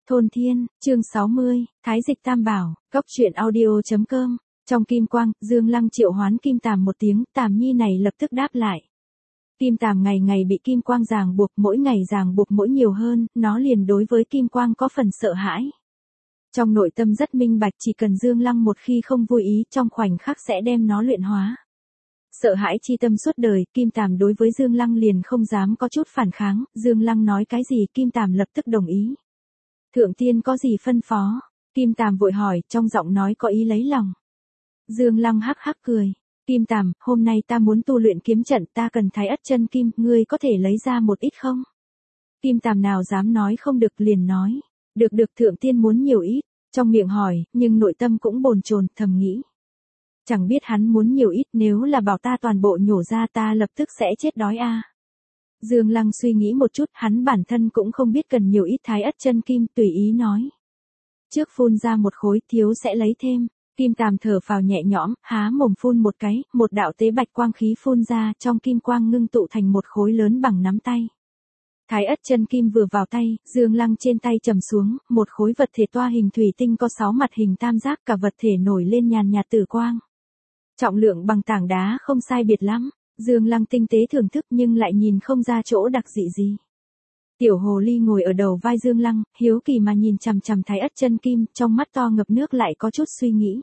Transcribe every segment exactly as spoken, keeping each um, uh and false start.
Thôn Thiên, chương sáu mươi, Thái Dịch Tam Bảo, Góc Truyện Audio.com. Trong kim quang, Dương Lăng triệu hoán Kim Tàm một tiếng, Tàm Nhi này lập tức đáp lại. Kim Tàm ngày ngày bị kim quang ràng buộc, mỗi ngày ràng buộc mỗi nhiều hơn, nó liền đối với kim quang có phần sợ hãi. Trong nội tâm rất minh bạch, chỉ cần Dương Lăng một khi không vui ý, trong khoảnh khắc sẽ đem nó luyện hóa. Sợ hãi chi tâm suốt đời, Kim Tàm đối với Dương Lăng liền không dám có chút phản kháng, Dương Lăng nói cái gì Kim Tàm lập tức đồng ý. Thượng tiên có gì phân phó? Kim Tàm vội hỏi, trong giọng nói có ý lấy lòng. Dương Lăng hắc hắc cười. Kim Tàm, hôm nay ta muốn tu luyện kiếm trận, ta cần Thái Ất chân kim, ngươi có thể lấy ra một ít không? Kim Tàm nào dám nói không được, liền nói. Được được, thượng tiên muốn nhiều ít. Trong miệng hỏi, nhưng nội tâm cũng bồn chồn, thầm nghĩ. Chẳng biết hắn muốn nhiều ít, nếu là bảo ta toàn bộ nhổ ra ta lập tức sẽ chết đói a. À. Dương Lăng suy nghĩ một chút, hắn bản thân cũng không biết cần nhiều ít Thái Ất chân kim, tùy ý nói. Trước phun ra một khối, thiếu sẽ lấy thêm. Kim Tàm thở phào nhẹ nhõm, há mồm phun một cái, một đạo tế bạch quang khí phun ra, trong kim quang ngưng tụ thành một khối lớn bằng nắm tay. Thái Ất chân kim vừa vào tay, Dương Lăng trên tay trầm xuống, một khối vật thể toa hình thủy tinh có sáu mặt hình tam giác, cả vật thể nổi lên nhàn nhạt tử quang. Trọng lượng bằng tảng đá không sai biệt lắm, Dương Lăng tinh tế thưởng thức nhưng lại nhìn không ra chỗ đặc dị gì. Tiểu hồ ly ngồi ở đầu vai Dương Lăng, hiếu kỳ mà nhìn chằm chằm Thái Ất chân kim, trong mắt to ngập nước lại có chút suy nghĩ.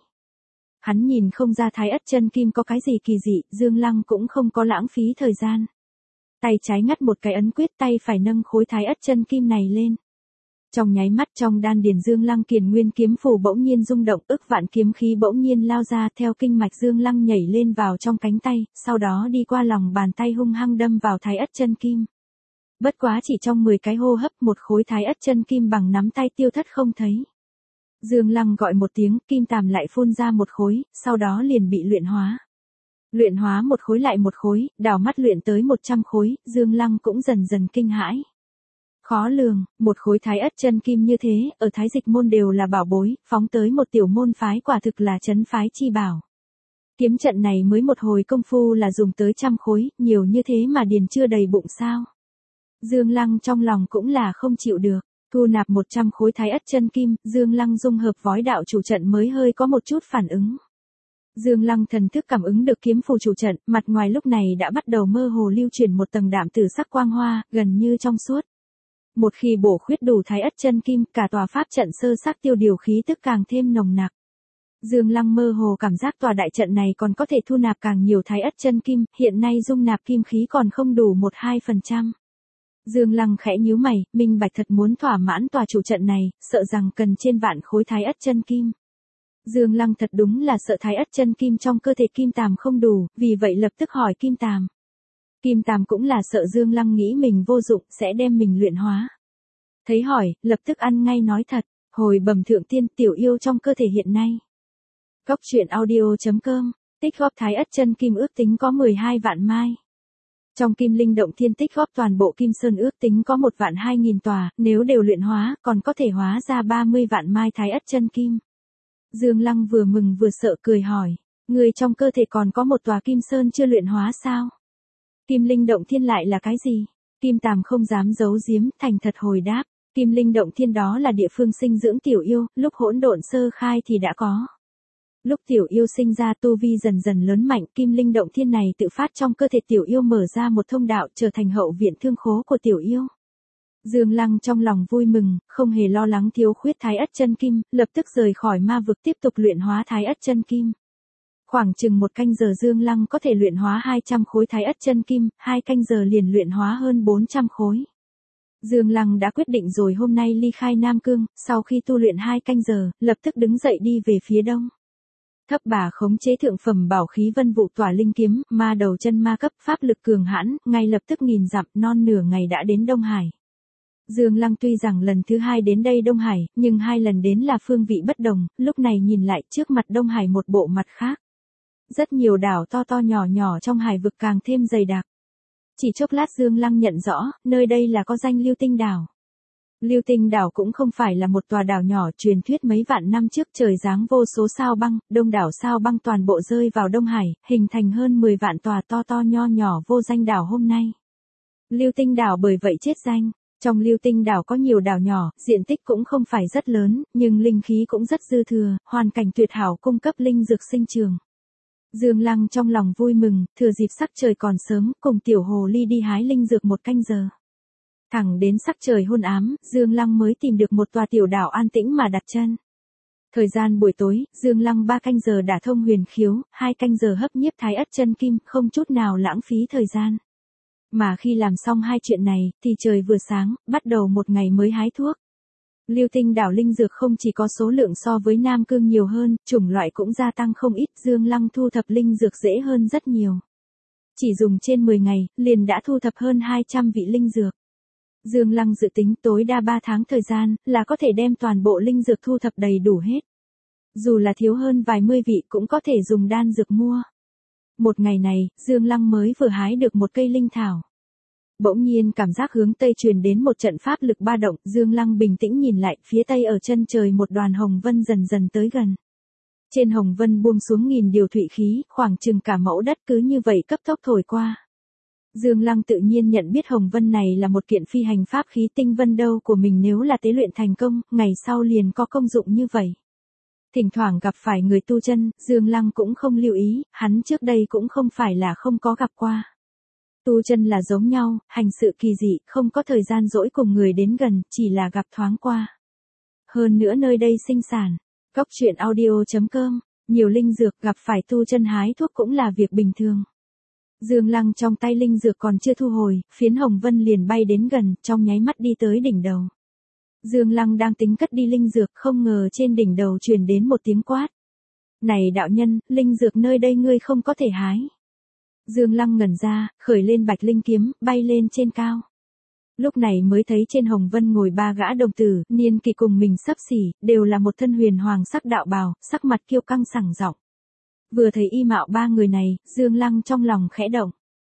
Hắn nhìn không ra Thái Ất chân kim có cái gì kỳ dị, Dương Lăng cũng không có lãng phí thời gian. Tay trái ngắt một cái ấn quyết, tay phải nâng khối Thái Ất chân kim này lên. Trong nháy mắt trong đan điền Dương Lăng Kiền Nguyên kiếm phù bỗng nhiên rung động, ức vạn kiếm khí bỗng nhiên lao ra, theo kinh mạch Dương Lăng nhảy lên vào trong cánh tay, sau đó đi qua lòng bàn tay hung hăng đâm vào Thái Ất chân kim. Bất quá chỉ trong mười cái hô hấp, một khối Thái Ất chân kim bằng nắm tay tiêu thất không thấy. Dương Lăng gọi một tiếng, Kim Tàm lại phun ra một khối, sau đó liền bị luyện hóa. Luyện hóa một khối lại một khối, đảo mắt luyện tới một trăm khối, Dương Lăng cũng dần dần kinh hãi. Khó lường, một khối Thái Ất chân kim như thế, ở Thái Dịch môn đều là bảo bối, phóng tới một tiểu môn phái quả thực là trấn phái chi bảo. Kiếm trận này mới một hồi công phu là dùng tới trăm khối, nhiều như thế mà điền chưa đầy bụng sao. Dương Lăng trong lòng cũng là không chịu được, thu nạp một trăm khối Thái Ất chân kim, Dương Lăng dung hợp vói đạo chủ trận mới hơi có một chút phản ứng. Dương Lăng thần thức cảm ứng được kiếm phù chủ trận, mặt ngoài lúc này đã bắt đầu mơ hồ lưu chuyển một tầng đạm tử sắc quang hoa, gần như trong suốt. Một khi bổ khuyết đủ Thái Ất chân kim, cả tòa pháp trận sơ sắc tiêu điều khí tức càng thêm nồng nặc. Dương Lăng mơ hồ cảm giác tòa đại trận này còn có thể thu nạp càng nhiều Thái Ất chân kim, hiện nay dung nạp kim khí còn không đủ một hai phần trăm. Dương Lăng khẽ nhíu mày, minh bạch thật muốn thỏa mãn tòa chủ trận này, sợ rằng cần trên vạn khối Thái Ất chân kim. Dương Lăng thật đúng là sợ Thái Ất chân kim trong cơ thể Kim Tàm không đủ, vì vậy lập tức hỏi Kim Tàm. Kim Tàm cũng là sợ Dương Lăng nghĩ mình vô dụng, sẽ đem mình luyện hóa. Thấy hỏi, lập tức ăn ngay nói thật, hồi bẩm thượng tiên, tiểu yêu trong cơ thể hiện nay. Góc Truyện Audio.com, tích góp Thái Ất chân kim ước tính có mười hai vạn mai. Trong Kim Linh Động Thiên tích góp toàn bộ Kim Sơn ước tính có một vạn hai nghìn tòa, nếu đều luyện hóa, còn có thể hóa ra ba mươi vạn mai Thái Ất chân kim. Dương Lăng vừa mừng vừa sợ cười hỏi, người trong cơ thể còn có một tòa Kim Sơn chưa luyện hóa sao? Kim Linh Động Thiên lại là cái gì? Kim Tàm không dám giấu giếm, thành thật hồi đáp, Kim Linh Động Thiên đó là địa phương sinh dưỡng tiểu yêu, lúc hỗn độn sơ khai thì đã có. Lúc tiểu yêu sinh ra tu vi dần dần lớn mạnh, Kim Linh Động Thiên này tự phát trong cơ thể tiểu yêu mở ra một thông đạo, trở thành hậu viện thương khố của tiểu yêu. Dương Lăng trong lòng vui mừng, không hề lo lắng thiếu khuyết Thái Ất chân kim, lập tức rời khỏi ma vực tiếp tục luyện hóa Thái Ất chân kim. Khoảng chừng một canh giờ Dương Lăng có thể luyện hóa hai trăm khối Thái Ất chân kim, hai canh giờ liền luyện hóa hơn bốn trăm khối. Dương Lăng đã quyết định rồi hôm nay ly khai Nam Cương, sau khi tu luyện hai canh giờ, lập tức đứng dậy đi về phía đông. Thấp bà khống chế thượng phẩm bảo khí Vân Vụ Tỏa Linh kiếm, ma đầu chân ma cấp, pháp lực cường hãn, ngay lập tức nghìn dặm, non nửa ngày đã đến Đông Hải. Dương Lăng tuy rằng lần thứ hai đến đây Đông Hải, nhưng hai lần đến là phương vị bất đồng, lúc này nhìn lại trước mặt Đông Hải một bộ mặt khác. Rất nhiều đảo to to nhỏ nhỏ trong hải vực càng thêm dày đặc. Chỉ chốc lát Dương Lăng nhận rõ, nơi đây là có danh Lưu Tinh đảo. Lưu Tinh đảo cũng không phải là một tòa đảo nhỏ, truyền thuyết mấy vạn năm trước trời giáng vô số sao băng, đông đảo sao băng toàn bộ rơi vào Đông Hải, hình thành hơn mười vạn tòa to to nho nhỏ vô danh đảo hôm nay. Lưu Tinh đảo bởi vậy chết danh. Trong Lưu Tinh đảo có nhiều đảo nhỏ, diện tích cũng không phải rất lớn, nhưng linh khí cũng rất dư thừa, hoàn cảnh tuyệt hảo cung cấp linh dược sinh trường. Dương Lăng trong lòng vui mừng, thừa dịp sắc trời còn sớm, cùng tiểu hồ ly đi hái linh dược một canh giờ. Thẳng đến sắc trời hôn ám, Dương Lăng mới tìm được một tòa tiểu đảo an tĩnh mà đặt chân. Thời gian buổi tối, Dương Lăng ba canh giờ đả thông huyền khiếu, hai canh giờ hấp nhiếp thái ất chân kim, không chút nào lãng phí thời gian. Mà khi làm xong hai chuyện này, thì trời vừa sáng, bắt đầu một ngày mới hái thuốc. Lưu Tinh đảo linh dược không chỉ có số lượng so với Nam Cương nhiều hơn, chủng loại cũng gia tăng không ít, Dương Lăng thu thập linh dược dễ hơn rất nhiều. Chỉ dùng trên mười ngày, liền đã thu thập hơn hai trăm vị linh dược. Dương Lăng dự tính tối đa ba tháng thời gian, là có thể đem toàn bộ linh dược thu thập đầy đủ hết. Dù là thiếu hơn vài mươi vị cũng có thể dùng đan dược mua. Một ngày này, Dương Lăng mới vừa hái được một cây linh thảo. Bỗng nhiên cảm giác hướng tây truyền đến một trận pháp lực ba động, Dương Lăng bình tĩnh nhìn lại, phía tây ở chân trời một đoàn hồng vân dần dần tới gần. Trên hồng vân buông xuống nghìn điều thủy khí, khoảng chừng cả mẫu đất cứ như vậy cấp tốc thổi qua. Dương Lăng tự nhiên nhận biết hồng vân này là một kiện phi hành pháp khí tinh vân đâu của mình, nếu là tế luyện thành công, ngày sau liền có công dụng như vậy. Thỉnh thoảng gặp phải người tu chân, Dương Lăng cũng không lưu ý, hắn trước đây cũng không phải là không có gặp qua. Tu chân là giống nhau, hành sự kỳ dị, không có thời gian dỗi cùng người đến gần, chỉ là gặp thoáng qua. Hơn nữa nơi đây sinh sản, góc truyện audio chấm com, nhiều linh dược, gặp phải tu chân hái thuốc cũng là việc bình thường. Dương Lăng trong tay linh dược còn chưa thu hồi, phiến hồng vân liền bay đến gần, trong nháy mắt đi tới đỉnh đầu. Dương Lăng đang tính cất đi linh dược, không ngờ trên đỉnh đầu truyền đến một tiếng quát. Này đạo nhân, linh dược nơi đây ngươi không có thể hái. Dương Lăng ngẩn ra, khởi lên bạch linh kiếm, bay lên trên cao. Lúc này mới thấy trên hồng vân ngồi ba gã đồng tử, niên kỳ cùng mình xấp xỉ, đều là một thân huyền hoàng sắc đạo bào, sắc mặt kiêu căng sảng giọng. Vừa thấy y mạo ba người này, Dương Lăng trong lòng khẽ động.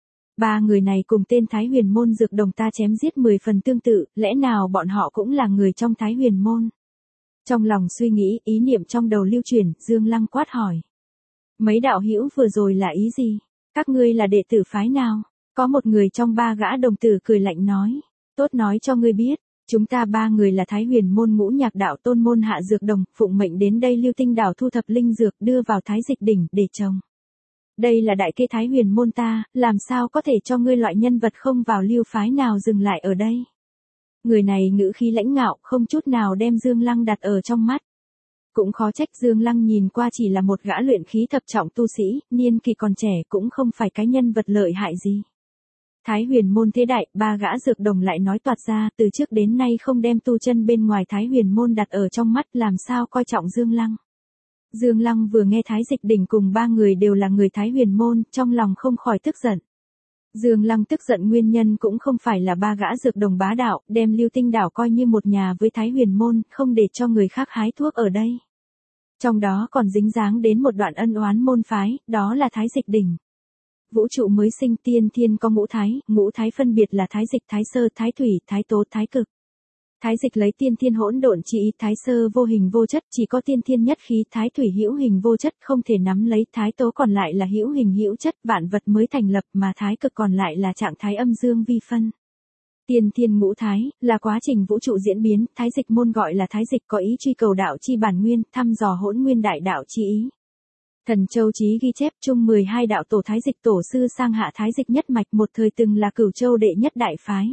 Ba người này cùng tên Thái Huyền môn dược đồng ta chém giết mười phần tương tự, lẽ nào bọn họ cũng là người trong Thái Huyền môn? Trong lòng suy nghĩ, ý niệm trong đầu lưu chuyển, Dương Lăng quát hỏi. Mấy đạo hữu vừa rồi là ý gì? Các ngươi là đệ tử phái nào? Có một người trong ba gã đồng tử cười lạnh nói. Tốt nói cho ngươi biết, chúng ta ba người là Thái Huyền môn Ngũ Nhạc đạo tôn môn hạ dược đồng, phụng mệnh đến đây Lưu Tinh đảo thu thập linh dược đưa vào Thái Dịch đỉnh để trồng. Đây là đại kê Thái Huyền môn ta, làm sao có thể cho ngươi loại nhân vật không vào lưu phái nào dừng lại ở đây? Người này ngữ khí lãnh ngạo, không chút nào đem Dương Lăng đặt ở trong mắt. Cũng khó trách Dương Lăng nhìn qua chỉ là một gã luyện khí thập trọng tu sĩ, niên kỳ còn trẻ cũng không phải cái nhân vật lợi hại gì. Thái Huyền môn thế đại, ba gã dược đồng lại nói toạc ra, từ trước đến nay không đem tu chân bên ngoài Thái Huyền môn đặt ở trong mắt, làm sao coi trọng Dương Lăng. Dương Lăng vừa nghe Thái Dịch đỉnh cùng ba người đều là người Thái Huyền môn, trong lòng không khỏi tức giận. Dương Lăng tức giận nguyên nhân cũng không phải là ba gã dược đồng bá đạo, đem Lưu Tinh đảo coi như một nhà với Thái Huyền môn, không để cho người khác hái thuốc ở đây. Trong đó còn dính dáng đến một đoạn ân oán môn phái, đó là Thái Dịch đỉnh. Vũ trụ mới sinh tiên thiên có ngũ thái, ngũ thái phân biệt là Thái Dịch, Thái Sơ, Thái Thủy, Thái Tố, Thái Cực. Thái Dịch lấy tiên thiên hỗn độn chi ý, Thái Sơ vô hình vô chất, chỉ có tiên thiên nhất khí, Thái Thủy hữu hình vô chất, không thể nắm lấy, Thái Tố còn lại là hữu hình hữu chất, vạn vật mới thành lập, mà Thái Cực còn lại là trạng thái âm dương vi phân. Tiên thiên ngũ thái, là quá trình vũ trụ diễn biến, Thái Dịch môn gọi là Thái Dịch có ý truy cầu đạo chi bản nguyên, thăm dò hỗn nguyên đại đạo chi ý. Thần Châu Chí ghi chép chung mười hai đạo tổ Thái Dịch tổ sư sang hạ Thái Dịch nhất mạch, một thời từng là Cửu Châu đệ nhất đại phái.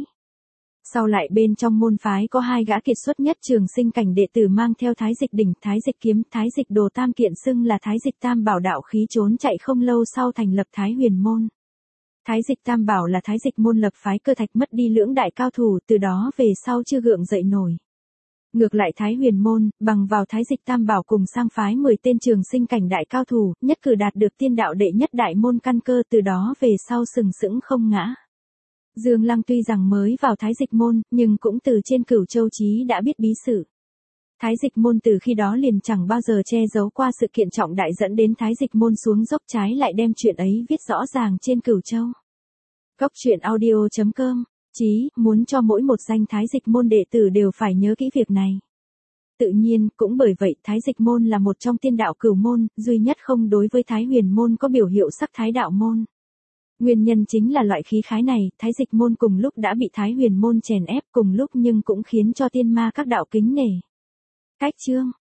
Sau lại bên trong môn phái có hai gã kiệt xuất nhất trường sinh cảnh đệ tử mang theo Thái Dịch đỉnh, Thái Dịch kiếm, Thái Dịch đồ tam kiện xưng là Thái Dịch tam bảo đạo khí trốn chạy không lâu sau thành lập Thái Huyền môn. Thái Dịch tam bảo là Thái Dịch môn lập phái cơ thạch mất đi lưỡng đại cao thủ, từ đó về sau chưa gượng dậy nổi. Ngược lại Thái Huyền môn, bằng vào Thái Dịch tam bảo cùng sang phái mười tên trường sinh cảnh đại cao thủ, nhất cử đạt được tiên đạo đệ nhất đại môn căn cơ, từ đó về sau sừng sững không ngã. Dương Lăng tuy rằng mới vào Thái Dịch môn, nhưng cũng từ trên Cửu Châu Chí đã biết bí sự. Thái Dịch môn từ khi đó liền chẳng bao giờ che giấu qua sự kiện trọng đại dẫn đến Thái Dịch môn xuống dốc, trái lại đem chuyện ấy viết rõ ràng trên Cửu Châu. Góc truyện audio chấm com, Chí, muốn cho mỗi một danh Thái Dịch môn đệ tử đều phải nhớ kỹ việc này. Tự nhiên, cũng bởi vậy Thái Dịch môn là một trong tiên đạo cửu môn, duy nhất không đối với Thái Huyền môn có biểu hiệu sắc thái đạo môn. Nguyên nhân chính là loại khí khái này, Thái Dịch môn cùng lúc đã bị Thái Huyền môn chèn ép cùng lúc nhưng cũng khiến cho tiên ma các đạo kính nể. Cách chương